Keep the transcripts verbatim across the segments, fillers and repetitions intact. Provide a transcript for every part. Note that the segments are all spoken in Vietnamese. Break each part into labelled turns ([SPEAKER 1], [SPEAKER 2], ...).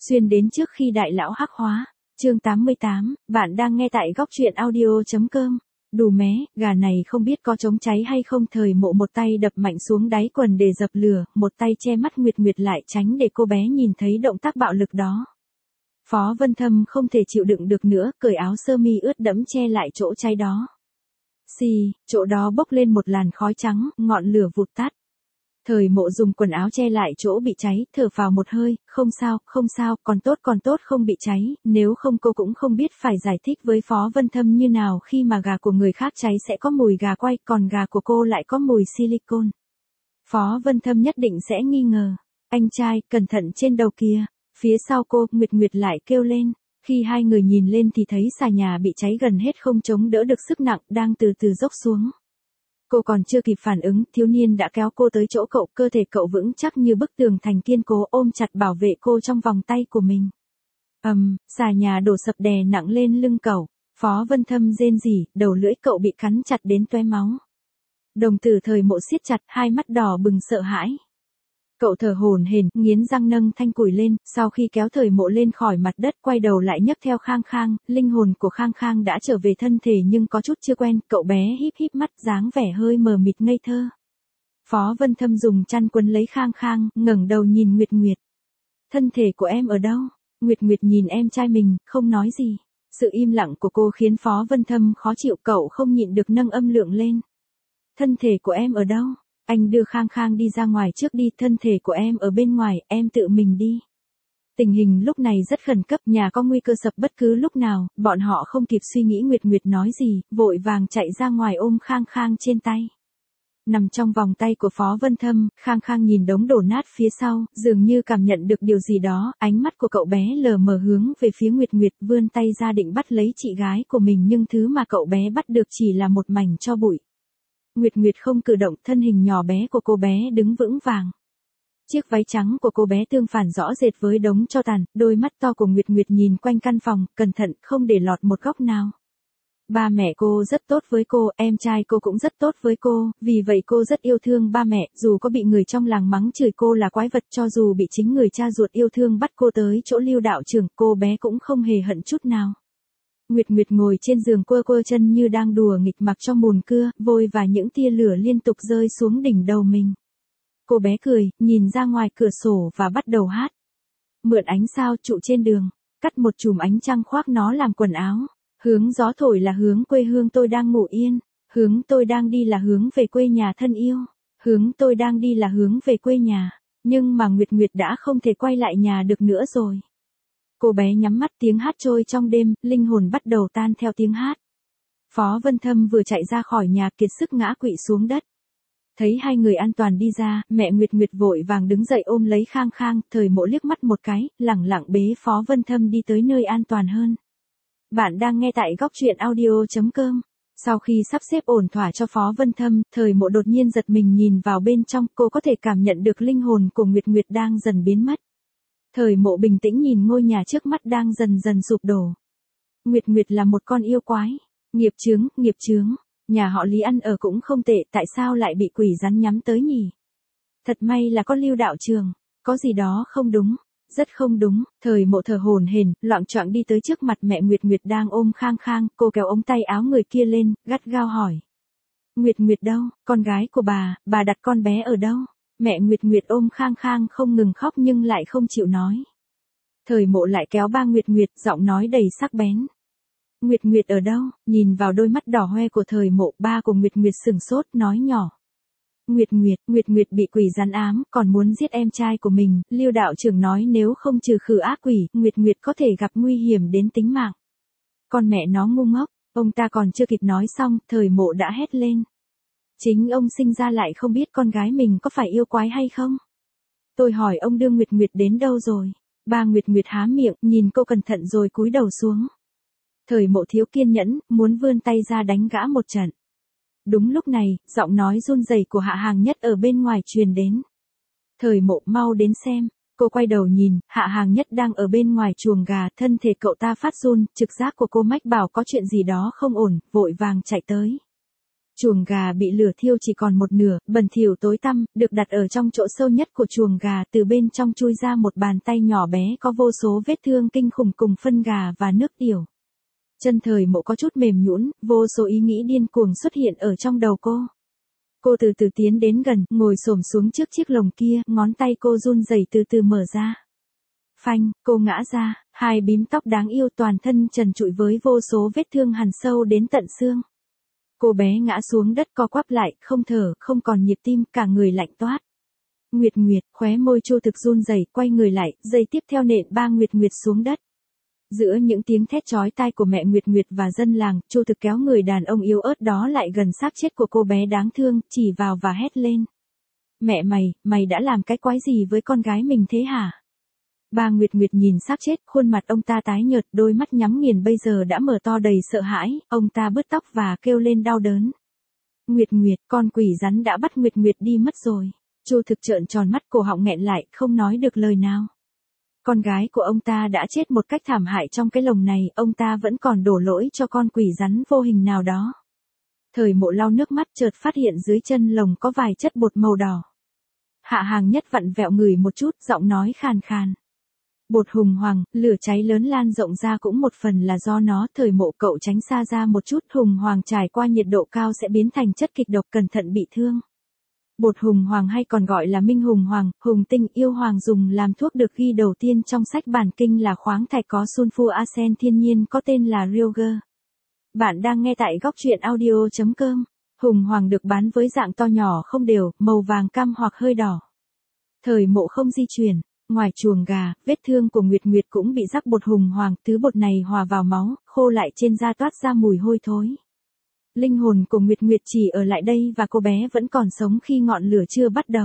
[SPEAKER 1] Xuyên đến trước khi đại lão hắc hóa. Chương tám mươi tám, bạn đang nghe tại góc truyện audio chấm com. Đù mé, gà này không biết có chống cháy hay không. Thời Mộ một tay đập mạnh xuống đáy quần để dập lửa, một tay che mắt Nguyệt Nguyệt lại tránh để cô bé nhìn thấy động tác bạo lực đó. Phó Vân Thâm không thể chịu đựng được nữa, cởi áo sơ mi ướt đẫm che lại chỗ cháy đó. Xì, chỗ đó bốc lên một làn khói trắng, ngọn lửa vụt tắt. Thời Mộ dùng quần áo che lại chỗ bị cháy, thở phào một hơi, không sao, không sao, còn tốt còn tốt không bị cháy, nếu không cô cũng không biết phải giải thích với Phó Vân Thâm như nào khi mà gà của người khác cháy sẽ có mùi gà quay, còn gà của cô lại có mùi silicone. Phó Vân Thâm nhất định sẽ nghi ngờ. Anh trai, cẩn thận trên đầu kia. Phía sau cô, Nguyệt Nguyệt lại kêu lên. Khi hai người nhìn lên thì thấy xà nhà bị cháy gần hết không chống đỡ được sức nặng, đang từ từ dốc xuống. Cô còn chưa kịp phản ứng, thiếu niên đã kéo cô tới chỗ cậu, cơ thể cậu vững chắc như bức tường thành kiên cố, ôm chặt bảo vệ cô trong vòng tay của mình. Ầm, um, xà nhà đổ sập đè nặng lên lưng cậu. Phó Vân Thâm rên rỉ, đầu lưỡi cậu bị cắn chặt đến tóe máu. Đồng tử Thời Mộ siết chặt, hai mắt đỏ bừng sợ hãi. Cậu thở hổn hển, nghiến răng nâng thanh củi lên, sau khi kéo Thời Mộ lên khỏi mặt đất, quay đầu lại nhấc theo Khang Khang, linh hồn của Khang Khang đã trở về thân thể nhưng có chút chưa quen, cậu bé híp híp mắt, dáng vẻ hơi mờ mịt ngây thơ. Phó Vân Thâm dùng chăn quấn lấy Khang Khang, ngẩng đầu nhìn Nguyệt Nguyệt. Thân thể của em ở đâu? Nguyệt Nguyệt nhìn em trai mình, không nói gì. Sự im lặng của cô khiến Phó Vân Thâm khó chịu, cậu không nhịn được nâng âm lượng lên. Thân thể của em ở đâu? Anh đưa Khang Khang đi ra ngoài trước đi, thân thể của em ở bên ngoài, em tự mình đi. Tình hình lúc này rất khẩn cấp, nhà có nguy cơ sập bất cứ lúc nào, bọn họ không kịp suy nghĩ Nguyệt Nguyệt nói gì, vội vàng chạy ra ngoài ôm Khang Khang trên tay. Nằm trong vòng tay của Phó Vân Thâm, Khang Khang nhìn đống đổ nát phía sau, dường như cảm nhận được điều gì đó, ánh mắt của cậu bé lờ mờ hướng về phía Nguyệt Nguyệt, vươn tay ra định bắt lấy chị gái của mình nhưng thứ mà cậu bé bắt được chỉ là một mảnh tro bụi. Nguyệt Nguyệt không cử động, thân hình nhỏ bé của cô bé đứng vững vàng. Chiếc váy trắng của cô bé tương phản rõ rệt với đống tro tàn, đôi mắt to của Nguyệt Nguyệt nhìn quanh căn phòng, cẩn thận, không để lọt một góc nào. Ba mẹ cô rất tốt với cô, em trai cô cũng rất tốt với cô, vì vậy cô rất yêu thương ba mẹ, dù có bị người trong làng mắng chửi cô là quái vật, cho dù bị chính người cha ruột yêu thương bắt cô tới chỗ Lưu đạo trưởng, cô bé cũng không hề hận chút nào. Nguyệt Nguyệt ngồi trên giường quơ quơ chân như đang đùa nghịch mặc cho mùn cưa, vôi và những tia lửa liên tục rơi xuống đỉnh đầu mình. Cô bé cười, nhìn ra ngoài cửa sổ và bắt đầu hát. Mượn ánh sao trụ trên đường, cắt một chùm ánh trăng khoác nó làm quần áo. Hướng gió thổi là hướng quê hương tôi đang ngủ yên, hướng tôi đang đi là hướng về quê nhà thân yêu, hướng tôi đang đi là hướng về quê nhà, nhưng mà Nguyệt Nguyệt đã không thể quay lại nhà được nữa rồi. Cô bé nhắm mắt, tiếng hát trôi trong đêm, linh hồn bắt đầu tan theo tiếng hát. Phó Vân Thâm vừa chạy ra khỏi nhà kiệt sức ngã quỵ xuống đất. Thấy hai người an toàn đi ra, mẹ Nguyệt Nguyệt vội vàng đứng dậy ôm lấy Khang Khang, Thời Mộ liếc mắt một cái, lẳng lặng bế Phó Vân Thâm đi tới nơi an toàn hơn. Bạn đang nghe tại góc truyện audio chấm com. Sau khi sắp xếp ổn thỏa cho Phó Vân Thâm, Thời Mộ đột nhiên giật mình nhìn vào bên trong, cô có thể cảm nhận được linh hồn của Nguyệt Nguyệt đang dần biến mất. Thời Mộ bình tĩnh nhìn ngôi nhà trước mắt đang dần dần sụp đổ. Nguyệt Nguyệt là một con yêu quái. Nghiệp chướng, nghiệp chướng. Nhà họ Lý ăn ở cũng không tệ, tại sao lại bị quỷ rắn nhắm tới nhỉ? Thật may là con Lưu đạo trường. Có gì đó không đúng. Rất không đúng. Thời Mộ thở hổn hển, loạng choạng đi tới trước mặt mẹ Nguyệt Nguyệt đang ôm Khang Khang, cô kéo ống tay áo người kia lên, gắt gao hỏi. Nguyệt Nguyệt đâu? Con gái của bà, bà đặt con bé ở đâu? Mẹ Nguyệt Nguyệt ôm Khang Khang không ngừng khóc nhưng lại không chịu nói. Thời Mộ lại kéo ba Nguyệt Nguyệt, giọng nói đầy sắc bén. Nguyệt Nguyệt ở đâu? Nhìn vào đôi mắt đỏ hoe của Thời Mộ, ba của Nguyệt Nguyệt sửng sốt, nói nhỏ. Nguyệt Nguyệt, Nguyệt Nguyệt bị quỷ rắn ám, còn muốn giết em trai của mình, Lưu đạo trưởng nói nếu không trừ khử ác quỷ, Nguyệt Nguyệt có thể gặp nguy hiểm đến tính mạng. Con mẹ nó ngu ngốc, ông ta còn chưa kịp nói xong, Thời Mộ đã hét lên. Chính ông sinh ra lại không biết con gái mình có phải yêu quái hay không? Tôi hỏi ông đưa Nguyệt Nguyệt đến đâu rồi? Ba Nguyệt Nguyệt há miệng, nhìn cô cẩn thận rồi cúi đầu xuống. Thời Mộ thiếu kiên nhẫn, muốn vươn tay ra đánh gã một trận. Đúng lúc này, giọng nói run rẩy của Hạ Hàng Nhất ở bên ngoài truyền đến. Thời Mộ, mau đến xem. Cô quay đầu nhìn, Hạ Hàng Nhất đang ở bên ngoài chuồng gà, thân thể cậu ta phát run, trực giác của cô mách bảo có chuyện gì đó không ổn, vội vàng chạy tới. Chuồng gà bị lửa thiêu chỉ còn một nửa, bẩn thỉu tối tăm, được đặt ở trong chỗ sâu nhất của chuồng gà, từ bên trong chui ra một bàn tay nhỏ bé có vô số vết thương kinh khủng cùng phân gà và nước tiểu. Chân Thời Mộ có chút mềm nhũn, vô số ý nghĩ điên cuồng xuất hiện ở trong đầu cô. Cô từ từ tiến đến gần, ngồi xổm xuống trước chiếc lồng kia, ngón tay cô run rẩy từ từ mở ra. Phanh, cô ngã ra, hai bím tóc đáng yêu toàn thân trần trụi với vô số vết thương hằn sâu đến tận xương. Cô bé ngã xuống đất co quắp lại, không thở, không còn nhịp tim, cả người lạnh toát. Nguyệt Nguyệt, khóe môi Chu Thực run rẩy, quay người lại, giây tiếp theo nện ba Nguyệt Nguyệt xuống đất. Giữa những tiếng thét chói tai của mẹ Nguyệt Nguyệt và dân làng, Chu Thực kéo người đàn ông yếu ớt đó lại gần xác chết của cô bé đáng thương, chỉ vào và hét lên. Mẹ mày, mày đã làm cái quái gì với con gái mình thế hả? Ba Nguyệt Nguyệt nhìn xác chết, khuôn mặt ông ta tái nhợt, đôi mắt nhắm nghiền bây giờ đã mở to đầy sợ hãi, ông ta bứt tóc và kêu lên đau đớn. Nguyệt Nguyệt, con quỷ rắn đã bắt Nguyệt Nguyệt đi mất rồi. Chu Thực trợn tròn mắt, cổ họng nghẹn lại, không nói được lời nào. Con gái của ông ta đã chết một cách thảm hại trong cái lồng này, ông ta vẫn còn đổ lỗi cho con quỷ rắn vô hình nào đó. Thời Mộ lau nước mắt, chợt phát hiện dưới chân lồng có vài chất bột màu đỏ. Hạ Hàng Nhất vặn vẹo ngửi một chút, giọng nói khàn khàn. Bột hùng hoàng, lửa cháy lớn lan rộng ra cũng một phần là do nó. Thời Mộ cậu tránh xa ra một chút, hùng hoàng trải qua nhiệt độ cao sẽ biến thành chất kịch độc, cẩn thận bị thương. Bột hùng hoàng hay còn gọi là minh hùng hoàng, hùng tinh yêu hoàng dùng làm thuốc được ghi đầu tiên trong sách bản kinh là khoáng thạch có sulfur arsen thiên nhiên có tên là Ryoga. Bạn đang nghe tại góc truyện audio chấm com. Hùng hoàng được bán với dạng to nhỏ không đều, màu vàng cam hoặc hơi đỏ. Thời Mộ không di chuyển. Ngoài chuồng gà, vết thương của Nguyệt Nguyệt cũng bị rắc bột hùng hoàng, thứ bột này hòa vào máu, khô lại trên da toát ra mùi hôi thối. Linh hồn của Nguyệt Nguyệt chỉ ở lại đây và cô bé vẫn còn sống khi ngọn lửa chưa bắt đầu.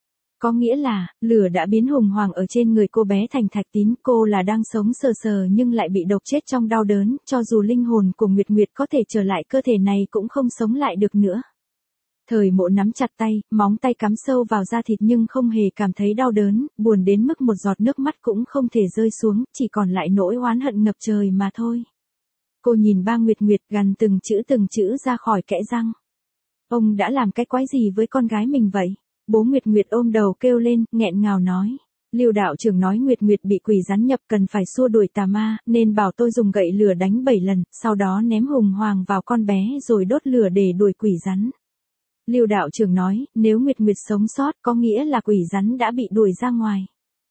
[SPEAKER 1] Có nghĩa là, lửa đã biến hùng hoàng ở trên người cô bé thành thạch tín, cô là đang sống sờ sờ nhưng lại bị độc chết trong đau đớn, cho dù linh hồn của Nguyệt Nguyệt có thể trở lại cơ thể này cũng không sống lại được nữa. Thời Mộ nắm chặt tay, móng tay cắm sâu vào da thịt nhưng không hề cảm thấy đau đớn, buồn đến mức một giọt nước mắt cũng không thể rơi xuống, chỉ còn lại nỗi oán hận ngập trời mà thôi. Cô nhìn ba Nguyệt Nguyệt gằn từng chữ từng chữ ra khỏi kẽ răng. Ông đã làm cái quái gì với con gái mình vậy? Bố Nguyệt Nguyệt ôm đầu kêu lên, nghẹn ngào nói. Lưu đạo trưởng nói Nguyệt Nguyệt bị quỷ rắn nhập cần phải xua đuổi tà ma, nên bảo tôi dùng gậy lửa đánh bảy lần, sau đó ném hùng hoàng vào con bé rồi đốt lửa để đuổi quỷ rắn. Lưu đạo trưởng nói, nếu Nguyệt Nguyệt sống sót có nghĩa là quỷ rắn đã bị đuổi ra ngoài.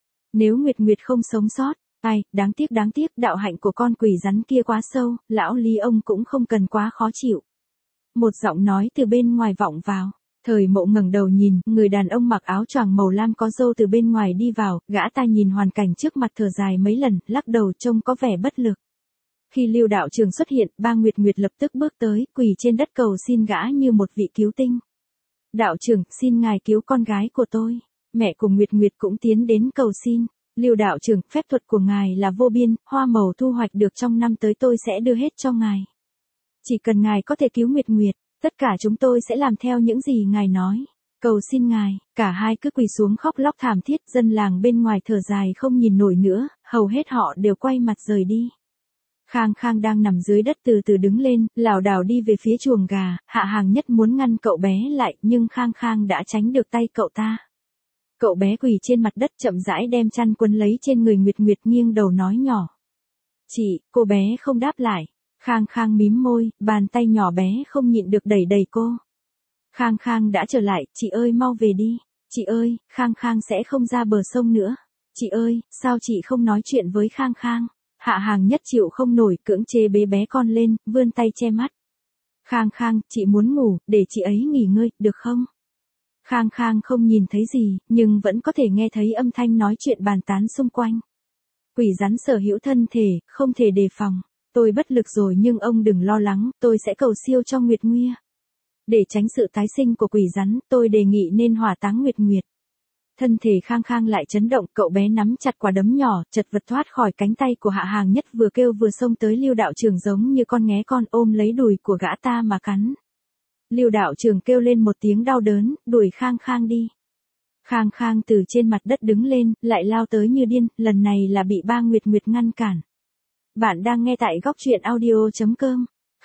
[SPEAKER 1] Nếu Nguyệt Nguyệt không sống sót, ai, đáng tiếc đáng tiếc, đạo hạnh của con quỷ rắn kia quá sâu, lão Lý ông cũng không cần quá khó chịu. Một giọng nói từ bên ngoài vọng vào. Thời Mộ ngẩng đầu nhìn, người đàn ông mặc áo choàng màu lam có râu từ bên ngoài đi vào, gã ta nhìn hoàn cảnh trước mặt thở dài mấy lần, lắc đầu trông có vẻ bất lực. Khi Lưu đạo trưởng xuất hiện, ba Nguyệt Nguyệt lập tức bước tới, quỳ trên đất cầu xin gã như một vị cứu tinh. Đạo trưởng, xin ngài cứu con gái của tôi. Mẹ của Nguyệt Nguyệt cũng tiến đến cầu xin. Lưu đạo trưởng, phép thuật của ngài là vô biên, hoa màu thu hoạch được trong năm tới tôi sẽ đưa hết cho ngài. Chỉ cần ngài có thể cứu Nguyệt Nguyệt, tất cả chúng tôi sẽ làm theo những gì ngài nói. Cầu xin ngài, cả hai cứ quỳ xuống khóc lóc thảm thiết, dân làng bên ngoài thở dài không nhìn nổi nữa, hầu hết họ đều quay mặt rời đi. Khang Khang đang nằm dưới đất từ từ đứng lên, lảo đảo đi về phía chuồng gà, Hạ Hàng Nhất muốn ngăn cậu bé lại, nhưng Khang Khang đã tránh được tay cậu ta. Cậu bé quỳ trên mặt đất chậm rãi đem chăn quấn lấy trên người Nguyệt Nguyệt, nghiêng đầu nói nhỏ. Chị, cô bé không đáp lại. Khang Khang mím môi, bàn tay nhỏ bé không nhịn được đẩy đẩy cô. Khang Khang đã trở lại, chị ơi mau về đi. Chị ơi, Khang Khang sẽ không ra bờ sông nữa. Chị ơi, sao chị không nói chuyện với Khang Khang? Hạ Hàng Nhất chịu không nổi, cưỡng chế bế bé con lên, vươn tay che mắt. Khang Khang, chị muốn ngủ, để chị ấy nghỉ ngơi, được không? Khang Khang không nhìn thấy gì, nhưng vẫn có thể nghe thấy âm thanh nói chuyện bàn tán xung quanh. Quỷ rắn sở hữu thân thể, không thể đề phòng. Tôi bất lực rồi nhưng ông đừng lo lắng, tôi sẽ cầu siêu cho Nguyệt Nguya. Để tránh sự tái sinh của quỷ rắn, tôi đề nghị nên hỏa táng Nguyệt Nguyệt. Thân thể Khang Khang lại chấn động, cậu bé nắm chặt quả đấm nhỏ, chật vật thoát khỏi cánh tay của Hạ Hàng Nhất, vừa kêu vừa xông tới Lưu đạo trưởng giống như con nghé con, ôm lấy đùi của gã ta mà cắn. Lưu đạo trưởng kêu lên một tiếng đau đớn, đuổi Khang Khang đi. Khang Khang từ trên mặt đất đứng lên, lại lao tới như điên, lần này là bị ba Nguyệt Nguyệt ngăn cản. Bạn đang nghe tại góc truyện audio chấm com.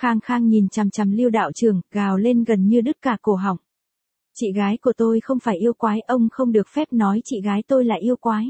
[SPEAKER 1] Khang Khang nhìn chằm chằm Lưu đạo trưởng, gào lên gần như đứt cả cổ họng. Chị gái của tôi không phải yêu quái, ông không được phép nói chị gái tôi là yêu quái.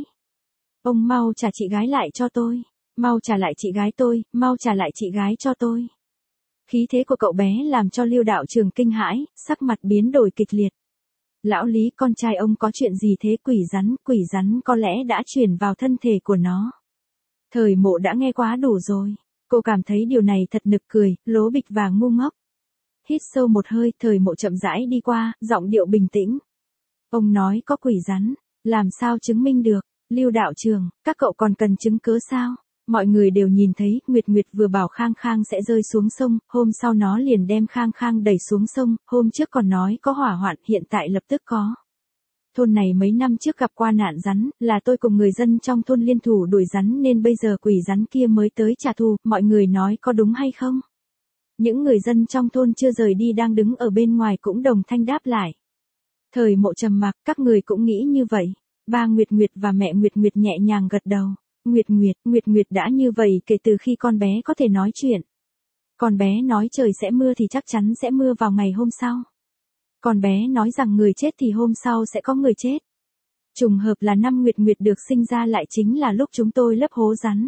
[SPEAKER 1] Ông mau trả chị gái lại cho tôi, mau trả lại chị gái tôi, mau trả lại chị gái cho tôi. Khí thế của cậu bé làm cho Lưu đạo trưởng kinh hãi, sắc mặt biến đổi kịch liệt. Lão Lý, con trai ông có chuyện gì thế? Quỷ rắn, quỷ rắn có lẽ đã chuyển vào thân thể của nó. Thời Mộ đã nghe quá đủ rồi. Cô cảm thấy điều này thật nực cười, lố bịch và ngu ngốc. Hít sâu một hơi, Thời Mộ chậm rãi đi qua, giọng điệu bình tĩnh. Ông nói có quỷ rắn, làm sao chứng minh được? Lưu đạo trưởng, các cậu còn cần chứng cứ sao? Mọi người đều nhìn thấy, Nguyệt Nguyệt vừa bảo Khang Khang sẽ rơi xuống sông, hôm sau nó liền đem Khang Khang đẩy xuống sông, hôm trước còn nói có hỏa hoạn, hiện tại lập tức có. Thôn này mấy năm trước gặp qua nạn rắn, là tôi cùng người dân trong thôn liên thủ đuổi rắn nên bây giờ quỷ rắn kia mới tới trả thù, mọi người nói có đúng hay không? Những người dân trong thôn chưa rời đi đang đứng ở bên ngoài cũng đồng thanh đáp lại. Thời Mộ trầm mặc, các người cũng nghĩ như vậy. Ba Nguyệt Nguyệt và mẹ Nguyệt Nguyệt nhẹ nhàng gật đầu. Nguyệt Nguyệt, Nguyệt Nguyệt đã như vậy kể từ khi con bé có thể nói chuyện. Con bé nói trời sẽ mưa thì chắc chắn sẽ mưa vào ngày hôm sau. Con bé nói rằng người chết thì hôm sau sẽ có người chết. Trùng hợp là năm Nguyệt Nguyệt được sinh ra lại chính là lúc chúng tôi lấp hố rắn.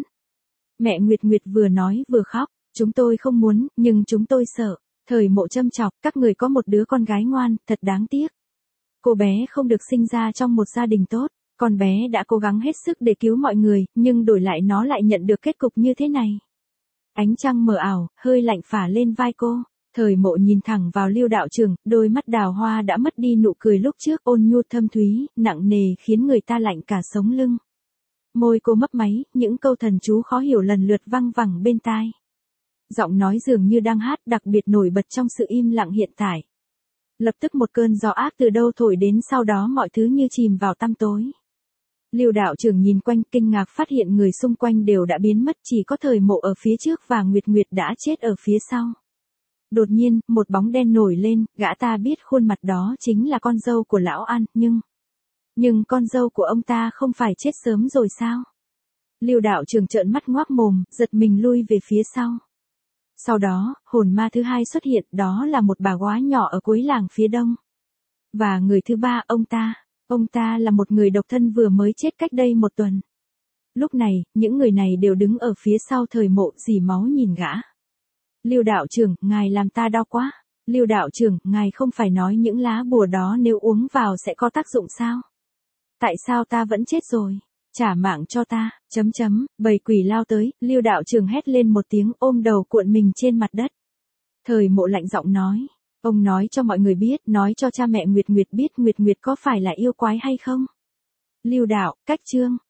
[SPEAKER 1] Mẹ Nguyệt Nguyệt vừa nói vừa khóc, chúng tôi không muốn, nhưng chúng tôi sợ. Thời Mộ châm chọc, các người có một đứa con gái ngoan, thật đáng tiếc. Cô bé không được sinh ra trong một gia đình tốt. Con bé đã cố gắng hết sức để cứu mọi người, nhưng đổi lại nó lại nhận được kết cục như thế này. Ánh trăng mờ ảo, hơi lạnh phả lên vai cô. Thời Mộ nhìn thẳng vào Lưu đạo trưởng, đôi mắt đào hoa đã mất đi nụ cười lúc trước, ôn nhu thâm thúy, nặng nề khiến người ta lạnh cả sống lưng. Môi cô mấp máy, những câu thần chú khó hiểu lần lượt văng vẳng bên tai. Giọng nói dường như đang hát, đặc biệt nổi bật trong sự im lặng hiện tại. Lập tức một cơn gió ác từ đâu thổi đến, sau đó mọi thứ như chìm vào tăm tối. Lưu đạo trưởng nhìn quanh, kinh ngạc phát hiện người xung quanh đều đã biến mất, chỉ có Thời Mộ ở phía trước và Nguyệt Nguyệt đã chết ở phía sau. Đột nhiên, một bóng đen nổi lên, gã ta biết khuôn mặt đó chính là con dâu của lão An, nhưng... Nhưng con dâu của ông ta không phải chết sớm rồi sao? Lưu đạo trưởng trợn mắt ngoác mồm, giật mình lui về phía sau. Sau đó, hồn ma thứ hai xuất hiện, đó là một bà góa nhỏ ở cuối làng phía đông. Và người thứ ba, ông ta. Ông ta là một người độc thân vừa mới chết cách đây một tuần. Lúc này, những người này đều đứng ở phía sau Thời Mộ, rỉ máu nhìn gã. Lưu đạo trưởng, ngài làm ta đau quá. Lưu đạo trưởng, ngài không phải nói những lá bùa đó nếu uống vào sẽ có tác dụng sao? Tại sao ta vẫn chết rồi? Trả mạng cho ta, chấm chấm, bầy quỷ lao tới, Lưu đạo trưởng hét lên một tiếng, ôm đầu cuộn mình trên mặt đất. Thời Mộ lạnh giọng nói, ông nói cho mọi người biết, nói cho cha mẹ Nguyệt Nguyệt biết Nguyệt Nguyệt có phải là yêu quái hay không? Lưu đạo, cách chương.